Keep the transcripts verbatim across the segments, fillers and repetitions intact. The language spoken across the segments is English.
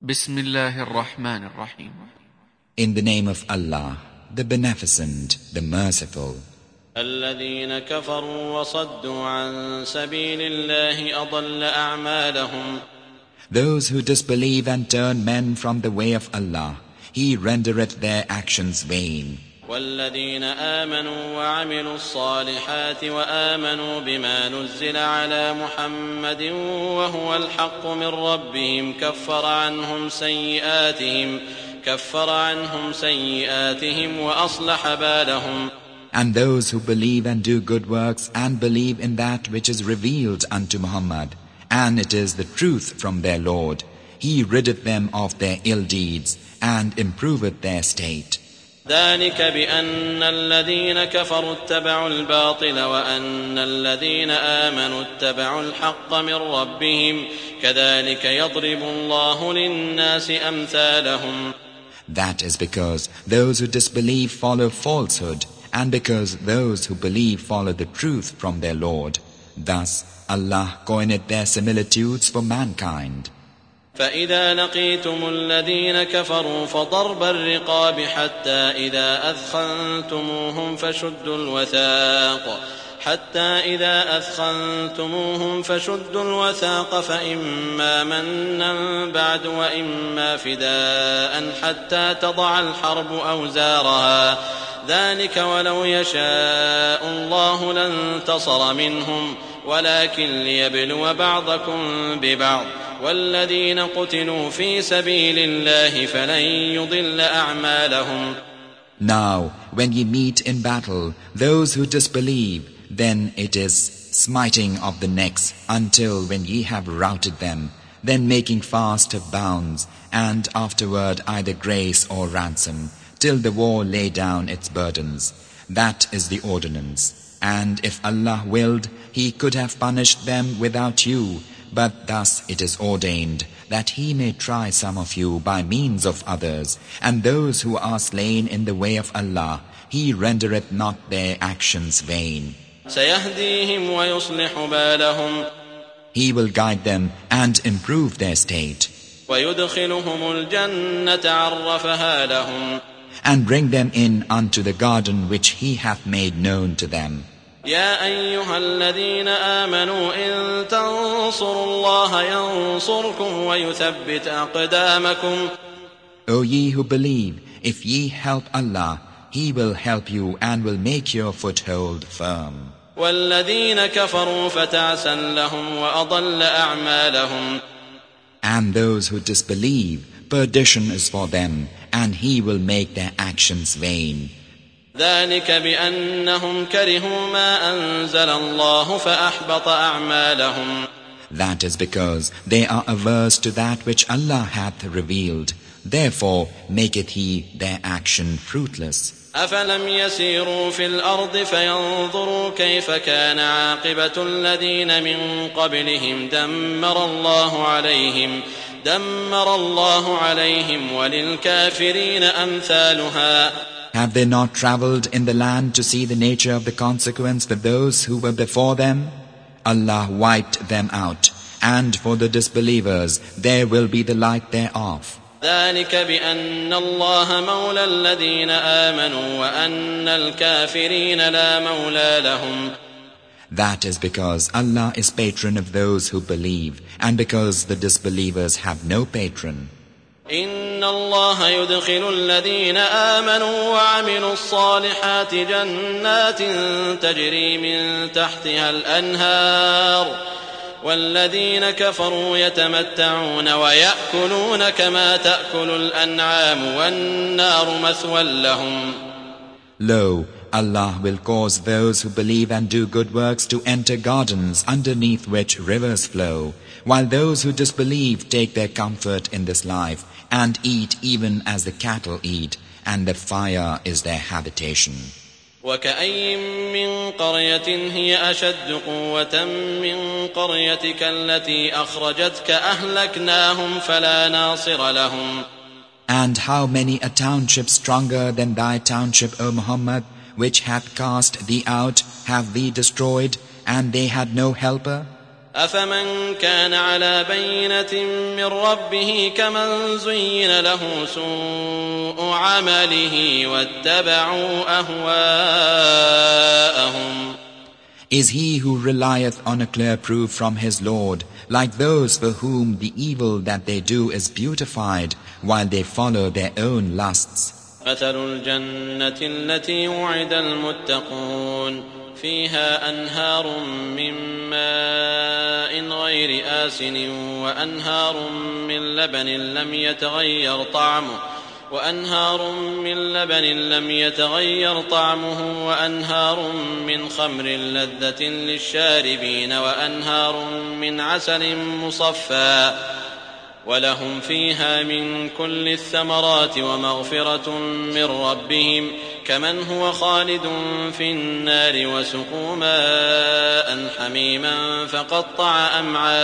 Bismillahir Rahmanir Rahim. In the name of Allah, the Beneficent, the Merciful. الذين كفروا وصدوا عن سبيل الله أضل أعمالهم. Those who disbelieve and turn men from the way of Allah, He rendereth their actions vain. والذين آمنوا وعملوا الصالحات وآمنوا بما نزل على محمد وهو الحق من ربهم كفر عنهم سيئاتهم كفر عنهم سيئاتهم وأصلح بالهم. And those who believe and do good works and believe in that which is revealed unto Muhammad, and it is the truth from their Lord, He riddeth them of their ill deeds and improveth their state. ذلك بأن الذين كفروا اتبعوا الباطل وأن الذين آمنوا اتبعوا الحق من ربهم كذلك يضرب الله للناس أمثالهم. That is because those who disbelieve follow falsehood, and because those who believe follow the truth from their Lord. Thus Allah coineth their similitudes for mankind. فإذا لقيتم الذين كفروا فضرب الرقاب حتى إذا أثخنتموهم فشدوا الوثاق حتى إذا أثخنتموهم فشدوا الوثاق فإما منا بعد وإما فداء حتى تضع الحرب أوزارها ذلك ولو يشاء الله لانتصر منهم ولكن ليبلو بعضكم ببعض والذين قتلوا في سبيل الله فلن يضل أعمالهم. Now, when ye meet in battle those who disbelieve, then it is smiting of the necks until when ye have routed them, then making fast of bounds, and afterward either grace or ransom, till the war lay down its burdens. That is the ordinance. And if Allah willed, He could have punished them without you. But thus it is ordained that He may try some of you by means of others, and those who are slain in the way of Allah, He rendereth not their actions vain. سيهديهم ويصلح بالهم. He will guide them and improve their state. ويدخلهم الجنة عرفها لهم. And bring them in unto the garden which He hath made known to them. يا أيها الذين آمنوا إن تنصروا الله ينصركم ويثبت أقدامكم. O ye who believe, if ye help Allah, He will help you and will make your foothold firm. والذين كفروا فتعسا لهم وأضل أعمالهم. And those who disbelieve, perdition is for them, and He will make their actions vain. ذلك بأنهم كرهوا ما أنزل الله فأحبط أعمالهم. That is because they are averse to that which Allah hath revealed. Therefore maketh He their action fruitless. أفلم يسيروا في الأرض فينظروا كيف كان عاقبة الذين من قبلهم دمر الله عليهم دمر الله عليهم وللكافرين أمثالها. Have they not travelled in the land to see the nature of the consequence for those who were before them? Allah wiped them out, and for the disbelievers there will be the like thereof. ذلك بأن الله مولى الذين آمنوا وأن الكافرين لا مولى لهم. That is because Allah is patron of those who believe, and because the disbelievers have no patron. إن الله يدخل الذين آمنوا وعملوا الصالحات جنات تجري من تحتها الأنهار والذين كفروا يتمتعون ويأكلون كما تأكل الأنعام والنار مثوى لهم. Lo, Allah will cause those who believe and do good works to enter gardens underneath which rivers flow, while those who disbelieve take their comfort in this life and eat even as the cattle eat, and the fire is their habitation. وكأي من قرية هي أشد قوة من قريتك التي أخرجتك أهلكناهم فلا ناصر لهم. And how many a township stronger than thy township, O Muhammad, which hath cast thee out, have we destroyed, and they had no helper? أفمن كان على بينة من ربه كمن زين له سوء عمله واتبعوا أهواءهم. Is he who relieth on a clear proof from his Lord like those for whom the evil that they do is beautified while they follow their own lusts? مثل الجنة التي وعد المتقون فيها أنهار من ماء غير آسن وأنهار من لبن لم يتغير طعمه وأنهار من لبن لم يتغير طعمه وأنهار من خمر لذة للشاربين وأنهار من عسل مصفى ولهم فيها من كل الثمرات ومغفرة من ربهم كمن هو خالد في النار وسقوا ماء حميما فقطع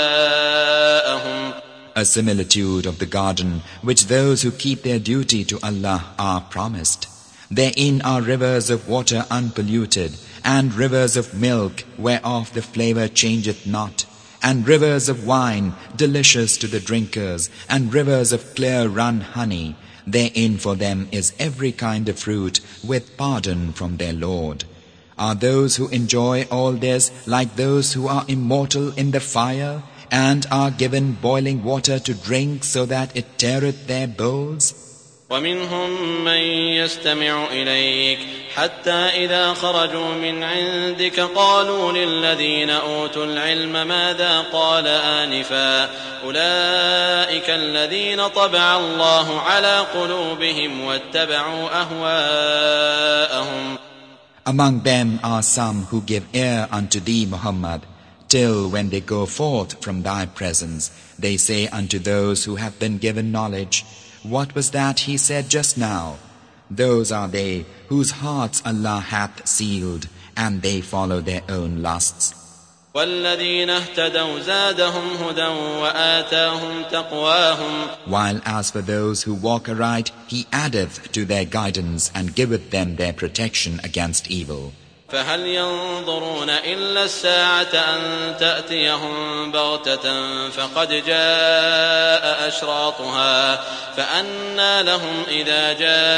أمعاءهم. A similitude of the garden which those who keep their duty to Allah are promised. Therein are rivers of water unpolluted, and rivers of milk whereof the flavor changeth not, and rivers of wine delicious to the drinkers, and rivers of clear run honey. Therein for them is every kind of fruit with pardon from their Lord. Are those who enjoy all this like those who are immortal in the fire, and are given boiling water to drink so that it teareth their bowls? ومنهم من يستمع إليك حتى إذا خرجوا من عندك قالوا للذين أوتوا العلم ماذا قال آنفا أولئك الذين طبع الله على قلوبهم واتبعوا أهواءهم. Among them are some who give ear unto thee, Muhammad, till when they go forth from thy presence, they say unto those who have been given knowledge, what was that he said just now? Those are they whose hearts Allah hath sealed, and they follow their own lusts. وَالَّذِينَ اهْتَدَوْا زَادَهُمْ هُدًى وَآتَاهُمْ تَقْوَاهُمْ. While as for those who walk aright, He addeth to their guidance and giveth them their protection against evil. فهل ينظرون إلا الساعة أن تأتيهم بغتة فقد جاء أشراطها فأنى لهم إذا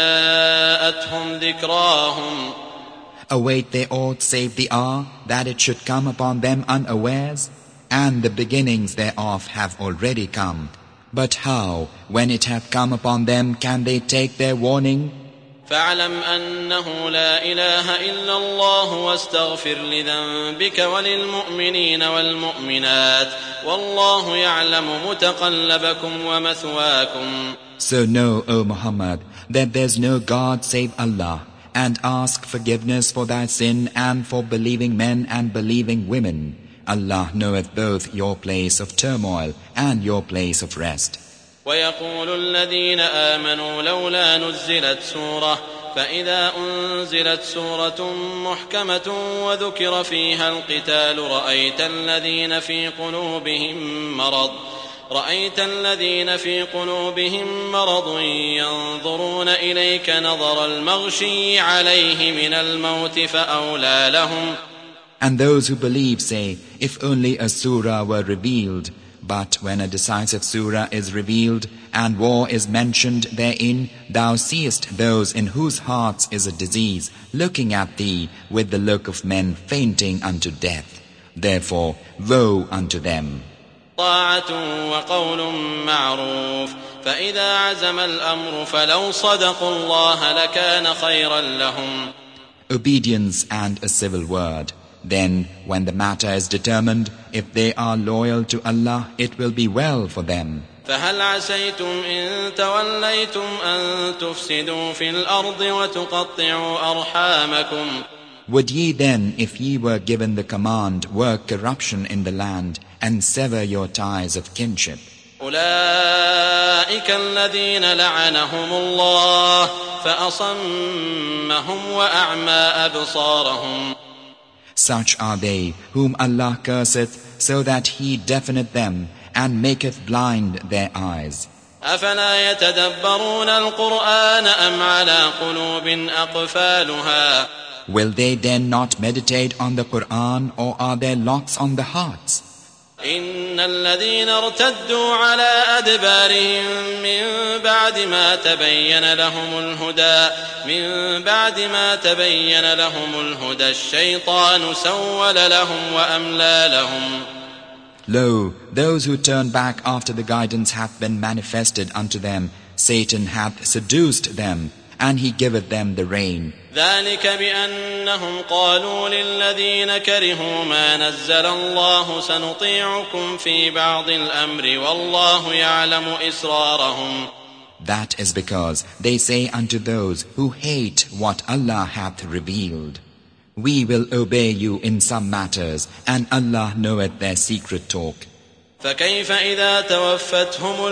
جاءتهم ذكراهم. Await they aught save the hour that it should come upon them unawares? And the beginnings thereof have already come. But how, when it hath come upon them, can they take their warning? فاعلم أنه لا إله إلا الله واستغفر لذنبك وللمؤمنين والمؤمنات والله يعلم متقلبكم ومثواكم. So know, O Muhammad, that there's no God save Allah, and ask forgiveness for thy sin and for believing men and believing women. Allah knoweth both your place of turmoil and your place of rest. ويقول الذين آمنوا لولا نزلت سورة فإذا أنزلت سورة محكمة وذكر فيها القتال رأيت الذين في قلوبهم مرض رأيت الذين في قلوبهم مرض ينظرون إليك نظر المغشي عليه من الموت فأولى لهم. And those who believe say, if only a surah were revealed. But when a decisive surah is revealed and war is mentioned therein, thou seest those in whose hearts is a disease looking at thee with the look of men fainting unto death. Therefore, woe unto them. طاعة وقول معروف فإذا عزم الأمر فلو صدقوا الله لكان خيرا لهم. Obedience and a civil word. Then, when the matter is determined, if they are loyal to Allah, it will be well for them. فهل عسيتم إن توليتم أن تفسدوا في الأرض وتقطعوا أرحامكم. Would ye then, if ye were given the command, work corruption in the land and sever your ties of kinship? أولئك الذين لعنهم الله فأصمهم وأعمى أبصارهم. Such are they whom Allah curseth, so that He deafeneth them and maketh blind their eyes. أفلا يتدبرون القرآن أم على قلوب أقفالها. Will they then not meditate on the Qur'an, or are there locks on the hearts? إن الذين ارتدوا على أدبارهم من بعد ما تبين لهم الهدى من بعد ما تبين لهم الهدى الشيطان سول لهم وأملى لهم. Lo, those who turn back after the guidance hath been manifested unto them, Satan hath seduced them, and he giveth them the rein. ذلك بأنهم قالوا للذين كرهوا ما نزل الله سنطيعكم في بعض الأمر والله يعلم إسرارهم. That is because they say unto those who hate what Allah hath revealed, we will obey you in some matters, and Allah knoweth their secret talk. فكيف إذا توفتهم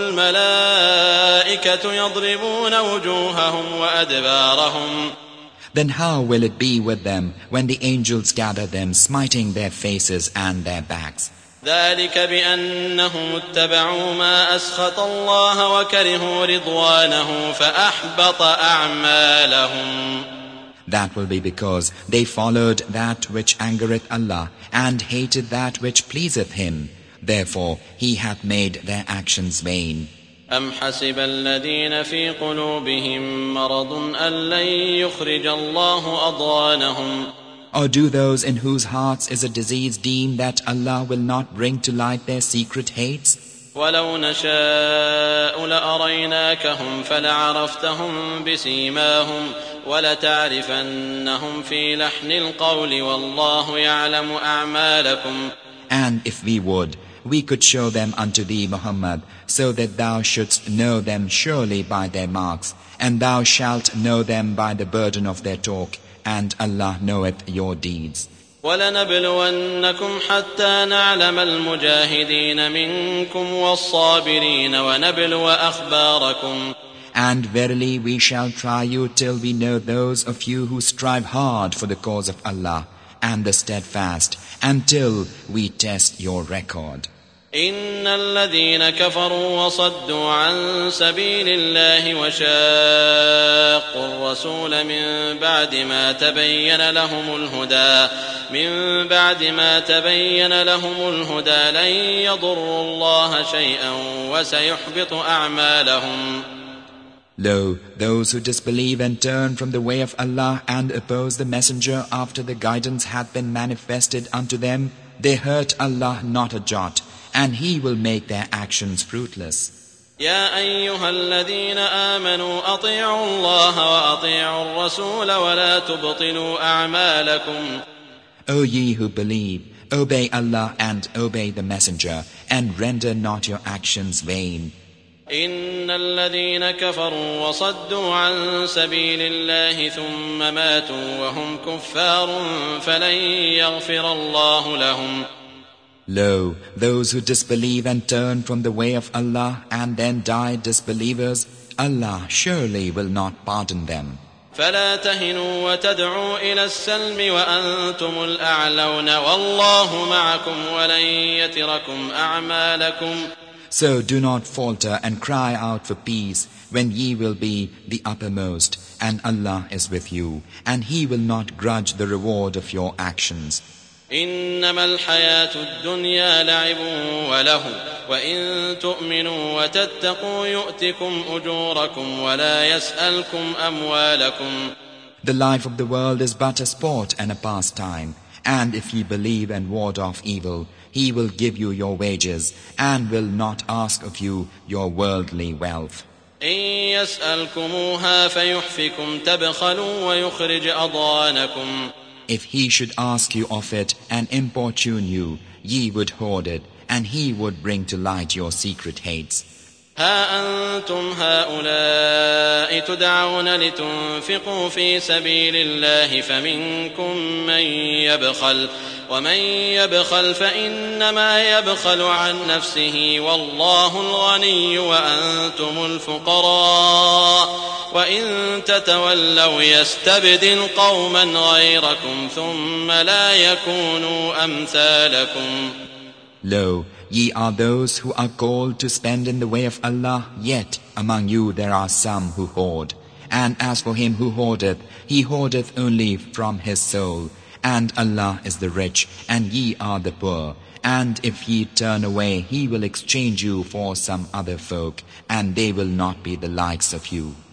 الملائكة يضربون وجوههم وأدبارهم. Then how will it be with them when the angels gather them, smiting their faces and their backs? ذلك بأنهم اتبعوا ما أسخط الله وكرهوا رضوانه فأحبط أعمالهم. That will be because they followed that which angereth Allah and hated that which pleaseth Him. Therefore He hath made their actions vain. أم حسب الذين في قلوبهم مرض أن لن يخرج الله أضغانهم. Or do those in whose hearts is a disease deem that Allah will not bring to light their secret hates? ولو نشاء لأريناكهم فلعرفتهم بسيماهم ولتعرفنهم في لحن القول والله يعلم أعمالكم. And if we would, we could show them unto thee, Muhammad, so that thou shouldst know them surely by their marks, and thou shalt know them by the burden of their talk, and Allah knoweth your deeds. وَلَنَبْلُوَنَّكُمْ حَتَّى نَعْلَمَ الْمُجَاهِدِينَ مِنْكُمْ وَالصَّابِرِينَ وَنَبْلُوَ أَخْبَارَكُمْ. And verily we shall try you till we know those of you who strive hard for the cause of Allah, and the steadfast, until we test your record. إن الذين كفروا وصدوا عن سبيل الله وشاقوا الرسول من بعد ما تبين لهم الهدى من بعد ما تبين لهم الهدى لن يضروا الله شيئا وسيحبط أعمالهم. Lo, those who disbelieve and turn from the way of Allah and oppose the messenger after the guidance hath been manifested unto them, they hurt Allah not a jot, and He will make their actions fruitless. يا أيها الذين آمنوا أطيعوا الله وأطيعوا الرسول ولا تبطلوا أعمالكم. O ye who believe, obey Allah and obey the messenger, and render not your actions vain. إن الذين كفروا وصدوا عن سبيل الله ثم ماتوا وهم كفار فلن يغفر الله لهم. Lo, those who disbelieve and turn from the way of Allah and then die disbelievers, Allah surely will not pardon them. فلا تهنوا وتدعوا إلى السلم وأنتم الأعلون والله معكم ولن يتركم أعمالكم. So do not falter and cry out for peace when ye will be the uppermost, and Allah is with you, and He will not grudge the reward of your actions. إنما الحياة الدنيا لعب وله وإن تؤمنوا وتتقوا يؤتكم أجوركم ولا يسألكم أموالكم. The life of the world is but a sport and a pastime, and if ye believe and ward off evil, He will give you your wages and will not ask of you your worldly wealth. إن يسألكموها فيحفكم تبخلوا ويخرج أضغانكم. If He should ask you of it and importune you, ye would hoard it, and He would bring to light your secret hates. ها أنتم هؤلاء تدعون لتنفقوا في سبيل الله فمنكم من يبخل ومن يبخل فإنما يبخل عن نفسه والله الغني وأنتم الفقراء وإن تتولوا يستبدل قوما غيركم ثم لا يكونوا أمثالكم. Lo, ye are those who are called to spend in the way of Allah, yet among you there are some who hoard. And as for him who hoardeth, he hoardeth only from his soul. And Allah is the rich, and ye are the poor. And if ye turn away, he will exchange you for some other folk, and they will not be the likes of you.